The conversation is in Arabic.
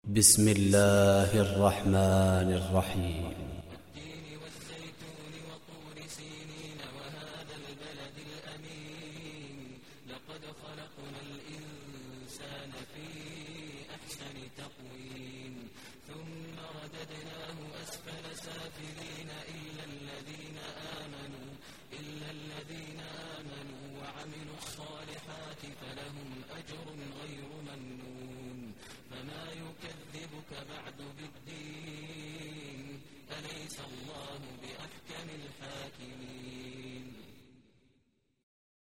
بسم الله الرحمن الرحيم. والتين والزيتون وطور سينين وهذا البلد الأمين لقد خلقنا الإنسان في أحسن تقويم ثم رددناه أسفل سافلين إلا الذين آمنوا وعملوا الصالحات فلهم أجر غير